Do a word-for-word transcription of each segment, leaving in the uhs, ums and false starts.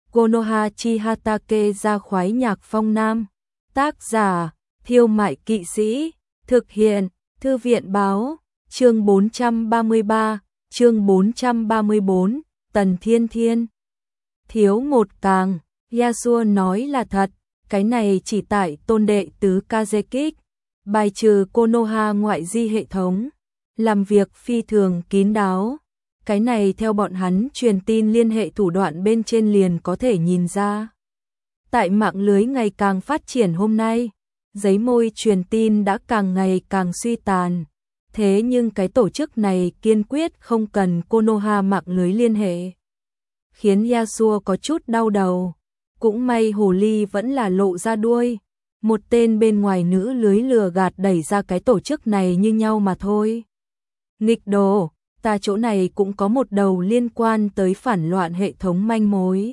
Konoha Chihatake ra khoái nhạc phong nam. Tác giả, Thiêu Mại Kỵ Sĩ. Thực hiện, Thư viện Báo. Chương bốn trăm ba mươi ba, chương bốn trăm ba mươi bốn, Tần Thiên Thiên. Thiếu một càng, Yasuo nói là thật, cái này chỉ tại tôn đệ tứ Kazekik, bài trừ Konoha ngoại di hệ thống, làm việc phi thường kín đáo. Cái này theo bọn hắn truyền tin liên hệ thủ đoạn bên trên liền có thể nhìn ra. Tại mạng lưới ngày càng phát triển hôm nay, giấy môi truyền tin đã càng ngày càng suy tàn. Thế nhưng cái tổ chức này kiên quyết không cần Konoha mạng lưới liên hệ, khiến Yasuo có chút đau đầu. Cũng may hồ ly vẫn là lộ ra đuôi, một tên bên ngoài nữ lưới lừa gạt đẩy ra cái tổ chức này như nhau mà thôi. Nghịch đồ, ta chỗ này cũng có một đầu liên quan tới phản loạn hệ thống manh mối.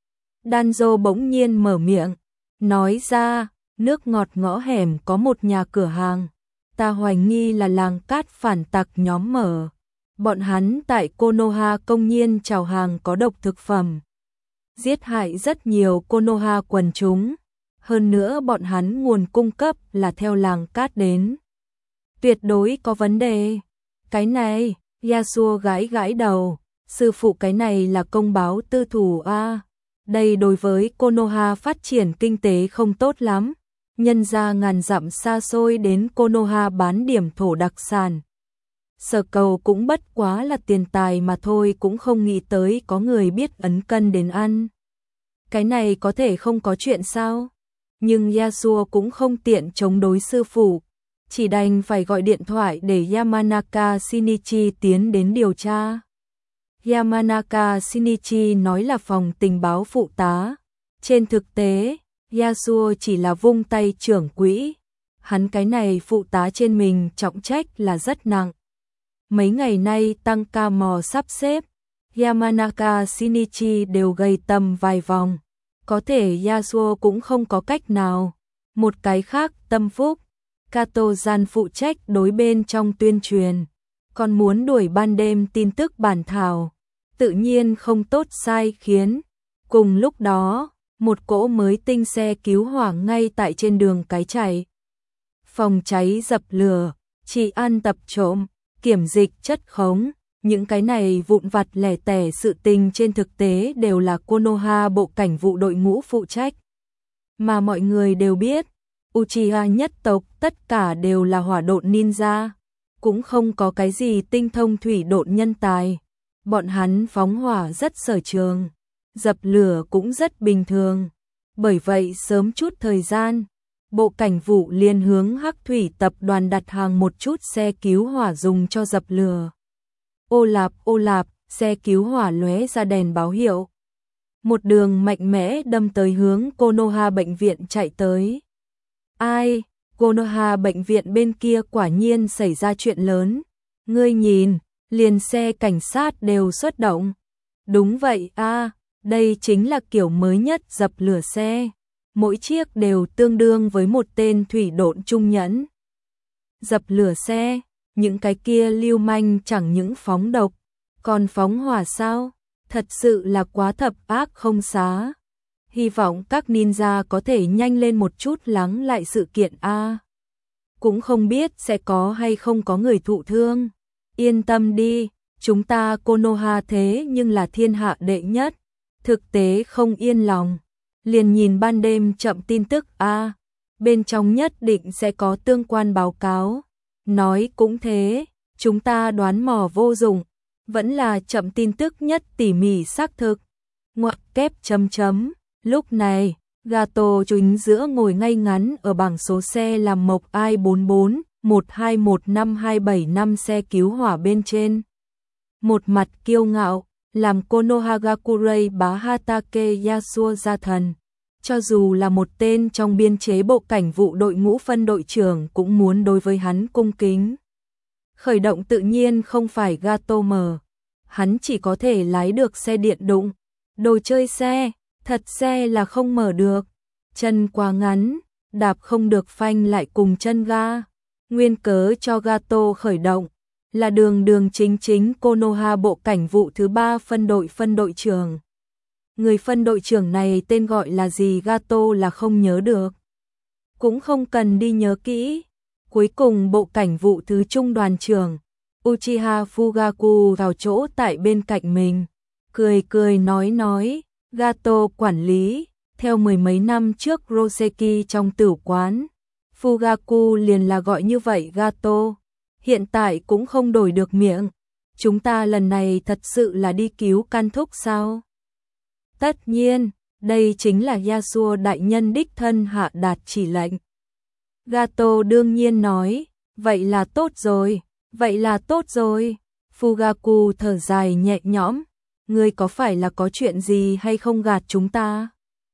Danzo bỗng nhiên mở miệng, nói ra, nước ngọt ngõ hẻm có một nhà cửa hàng, ta hoài nghi là làng cát phản tặc nhóm mở. Bọn hắn tại Konoha công nhiên chào hàng có độc thực phẩm, giết hại rất nhiều Konoha quần chúng. Hơn nữa bọn hắn nguồn cung cấp là theo làng cát đến. Tuyệt đối có vấn đề. Cái này, Yasuo gãi gãi đầu, sư phụ cái này là công báo tư thủ a. Đây đối với Konoha phát triển kinh tế không tốt lắm. Nhân ra ngàn dặm xa xôi đến Konoha bán điểm thổ đặc sản. Sở cầu cũng bất quá là tiền tài mà thôi, cũng không nghĩ tới có người biết ấn cân đến ăn. Cái này có thể không có chuyện sao? Nhưng Yasuo cũng không tiện chống đối sư phụ, chỉ đành phải gọi điện thoại để Yamanaka Shinichi tiến đến điều tra. Yamanaka Shinichi nói là phòng tình báo phụ tá. Trên thực tế, Yasuo chỉ là vung tay trưởng quỹ. Hắn cái này phụ tá trên mình trọng trách là rất nặng. Mấy ngày nay tăng ca mò sắp xếp, Yamanaka Shinichi đều gầy tầm vài vòng. Có thể Yasuo cũng không có cách nào. Một cái khác, tâm phúc, Kato-gian phụ trách đối bên trong tuyên truyền, còn muốn đuổi ban đêm tin tức bản thảo, tự nhiên không tốt sai khiến. Cùng lúc đó, một cỗ mới tinh xe cứu hỏa ngay tại trên đường cái chạy. Phòng cháy dập lửa, trị an tập trộm, kiểm dịch chất khống, những cái này vụn vặt lẻ tẻ sự tình trên thực tế đều là Konoha bộ cảnh vụ đội ngũ phụ trách. Mà mọi người đều biết, Uchiha nhất tộc tất cả đều là hỏa độn ninja, cũng không có cái gì tinh thông thủy độn nhân tài. Bọn hắn phóng hỏa rất sở trường, dập lửa cũng rất bình thường. Bởi vậy sớm chút thời gian, bộ cảnh vụ liền hướng Hắc Thủy tập đoàn đặt hàng một chút xe cứu hỏa dùng cho dập lửa. Ô lạp ô lạp, xe cứu hỏa lóe ra đèn báo hiệu. Một đường mạnh mẽ đâm tới hướng Konoha bệnh viện chạy tới. Ai, Konoha bệnh viện bên kia quả nhiên xảy ra chuyện lớn. Ngươi nhìn, liền xe cảnh sát đều xuất động. Đúng vậy a, đây chính là kiểu mới nhất dập lửa xe. Mỗi chiếc đều tương đương với một tên thủy độn trung nhẫn. Dập lửa xe, những cái kia lưu manh chẳng những phóng độc, còn phóng hỏa sao? Thật sự là quá thập ác không xá. Hy vọng các ninja có thể nhanh lên một chút lắng lại sự kiện a. Cũng không biết sẽ có hay không có người thụ thương. Yên tâm đi, chúng ta Konoha thế nhưng là thiên hạ đệ nhất. Thực tế không yên lòng, liền nhìn ban đêm chậm tin tức a. Bên trong nhất định sẽ có tương quan báo cáo. Nói cũng thế, chúng ta đoán mò vô dụng, vẫn là chậm tin tức nhất tỉ mỉ xác thực. Ngoặc kép chấm chấm. Lúc này, Gato chính giữa ngồi ngay ngắn ở bảng số xe làm mộc I bốn bốn một hai một năm hai bảy năm xe cứu hỏa bên trên. Một mặt kiêu ngạo, làm Konohagakurai bá Hatake Yasuo ra thần. Cho dù là một tên trong biên chế bộ cảnh vụ đội ngũ phân đội trưởng cũng muốn đối với hắn cung kính. Khởi động tự nhiên không phải Gato mở. Hắn chỉ có thể lái được xe điện đụng. Đồ chơi xe, thật xe là không mở được. Chân quá ngắn, đạp không được phanh lại cùng chân ga. Nguyên cớ cho Gato khởi động là đường đường chính chính Konoha bộ cảnh vụ thứ ba phân đội phân đội trưởng. Người phân đội trưởng này tên gọi là gì Gato là không nhớ được. Cũng không cần đi nhớ kỹ. Cuối cùng bộ cảnh vụ thứ trung đoàn trưởng Uchiha Fugaku vào chỗ tại bên cạnh mình, cười cười nói nói, Gato quản lý, theo mười mấy năm trước Roseki trong tử quán, Fugaku liền là gọi như vậy Gato, hiện tại cũng không đổi được miệng. Chúng ta lần này thật sự là đi cứu can thúc sao? Tất nhiên, đây chính là Yasuo đại nhân đích thân hạ đạt chỉ lệnh. Gato đương nhiên nói, vậy là tốt rồi, vậy là tốt rồi. Fugaku thở dài nhẹ nhõm, ngươi có phải là có chuyện gì hay không gạt chúng ta?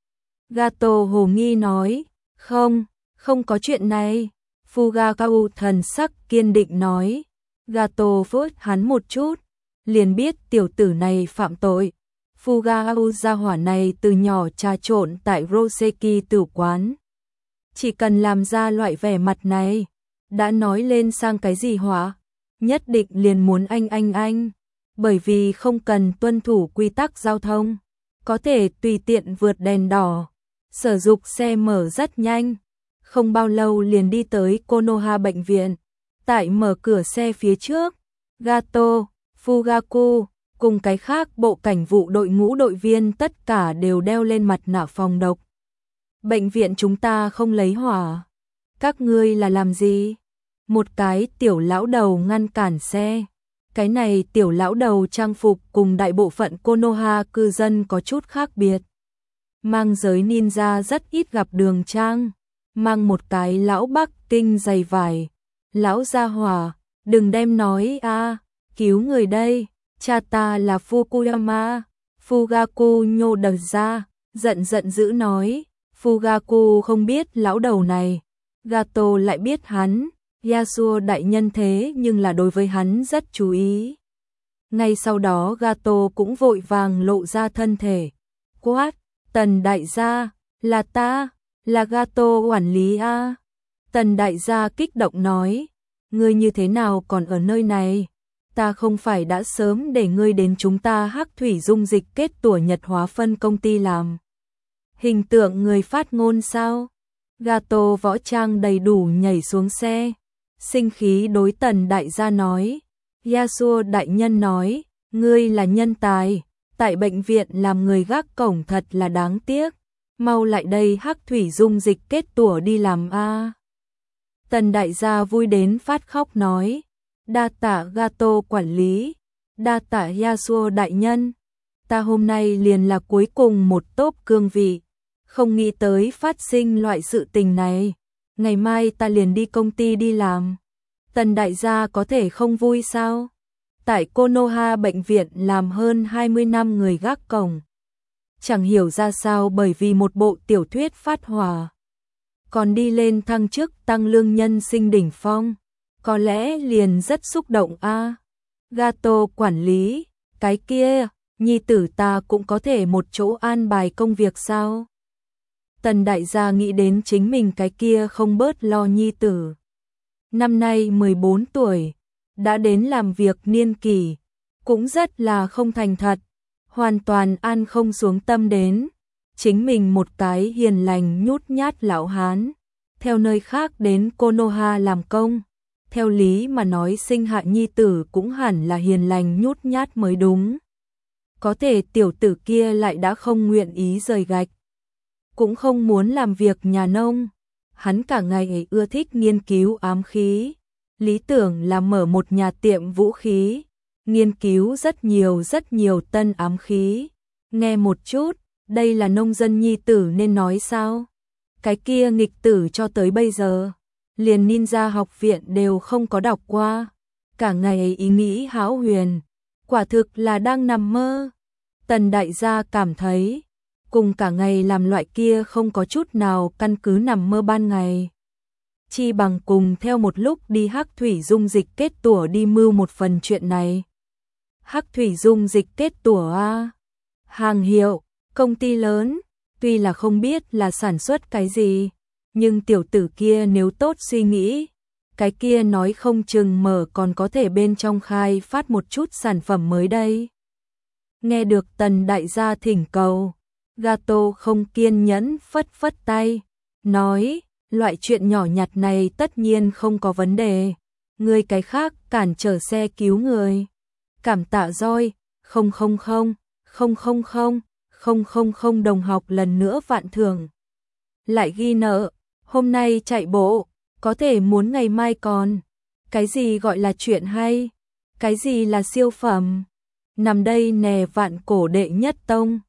Gato hồ nghi nói, không, không có chuyện này. Fugaku thần sắc kiên định nói. Gato vuốt hắn một chút, liền biết tiểu tử này phạm tội. Fugaku gia hỏa này từ nhỏ trà trộn tại Roseki tử quán. Chỉ cần làm ra loại vẻ mặt này, đã nói lên sang cái gì hỏa, nhất định liền muốn anh anh anh, bởi vì không cần tuân thủ quy tắc giao thông, có thể tùy tiện vượt đèn đỏ, sử dụng xe mở rất nhanh, không bao lâu liền đi tới Konoha bệnh viện. Tại mở cửa xe phía trước, Gato, Fugaku cùng cái khác bộ cảnh vụ đội ngũ đội viên tất cả đều đeo lên mặt nạ phòng độc. Bệnh viện chúng ta không lấy hỏa. Các ngươi là làm gì? Một cái tiểu lão đầu ngăn cản xe. Cái này tiểu lão đầu trang phục cùng đại bộ phận Konoha cư dân có chút khác biệt. Mang giới ninja rất ít gặp đường trang. Mang một cái lão Bắc Kinh dày vải. Lão gia hỏa, đừng đem nói a, cứu người đây, cha ta là Fukuyama. Fugaku nhô đầu ra, giận giận dữ nói. Fugaku không biết lão đầu này, Gato lại biết hắn, Yasuo đại nhân thế nhưng là đối với hắn rất chú ý. Ngay sau đó Gato cũng vội vàng lộ ra thân thể, quát, Tần đại gia, là ta, là Gato quản lý a. Tần đại gia kích động nói, ngươi như thế nào còn ở nơi này? Ta không phải đã sớm để ngươi đến chúng ta Hắc Thủy Dung Dịch Kết Tủa Nhật Hóa Phân công ty làm hình tượng người phát ngôn sao? Gato võ trang đầy đủ nhảy xuống xe, sinh khí đối Tần đại gia nói, Yasuo đại nhân nói, ngươi là nhân tài, tại bệnh viện làm người gác cổng thật là đáng tiếc, mau lại đây Hắc Thủy Dung Dịch Kết Tủa đi làm a. Tần đại gia vui đến phát khóc nói, đa tạ Gato quản lý, đa tạ Yasuo đại nhân, ta hôm nay liền là cuối cùng một tốp cương vị, không nghĩ tới phát sinh loại sự tình này, ngày mai ta liền đi công ty đi làm. Tần đại gia có thể không vui sao? Tại Konoha bệnh viện làm hơn hai mươi năm người gác cổng. Chẳng hiểu ra sao bởi vì một bộ tiểu thuyết phát hỏa. Còn đi lên thăng chức tăng lương nhân sinh đỉnh phong. Có lẽ liền rất xúc động a. À. Gato quản lý, cái kia, nhi tử ta cũng có thể một chỗ an bài công việc sao? Tần đại gia nghĩ đến chính mình cái kia không bớt lo nhi tử. Năm nay mười bốn tuổi, đã đến làm việc niên kỷ, cũng rất là không thành thật, hoàn toàn an không xuống tâm đến. Chính mình một cái hiền lành nhút nhát lão hán, theo nơi khác đến Konoha làm công. Theo lý mà nói sinh hạ nhi tử cũng hẳn là hiền lành nhút nhát mới đúng. Có thể tiểu tử kia lại đã không nguyện ý rời gạch. Cũng không muốn làm việc nhà nông. Hắn cả ngày ưa thích nghiên cứu ám khí. Lý tưởng là mở một nhà tiệm vũ khí. Nghiên cứu rất nhiều rất nhiều tân ám khí. Nghe một chút, đây là nông dân nhi tử nên nói sao? Cái kia nghịch tử cho tới bây giờ, liền ninja học viện đều không có đọc qua. Cả ngày ý nghĩ hão huyền, quả thực là đang nằm mơ. Tần đại gia cảm thấy, cùng cả ngày làm loại kia không có chút nào căn cứ nằm mơ ban ngày. Chi bằng cùng theo một lúc đi Hắc Thủy Dung Dịch Kết Tủa đi mưu một phần chuyện này. Hắc Thủy Dung Dịch Kết Tủa a, hàng hiệu, công ty lớn, tuy là không biết là sản xuất cái gì, nhưng tiểu tử kia nếu tốt suy nghĩ, cái kia nói không chừng mở còn có thể bên trong khai phát một chút sản phẩm mới đây. Nghe được Tần đại gia thỉnh cầu, Gato không kiên nhẫn phất phất tay, nói, loại chuyện nhỏ nhặt này tất nhiên không có vấn đề, người cái khác cản trở xe cứu người. Cảm tạ roi, không không không, không không không, không không không đồng học lần nữa vạn thưởng. Lại ghi nợ, hôm nay chạy bộ, có thể muốn ngày mai còn. Cái gì gọi là chuyện hay? Cái gì là siêu phẩm? Nằm đây nè vạn cổ đệ nhất tông.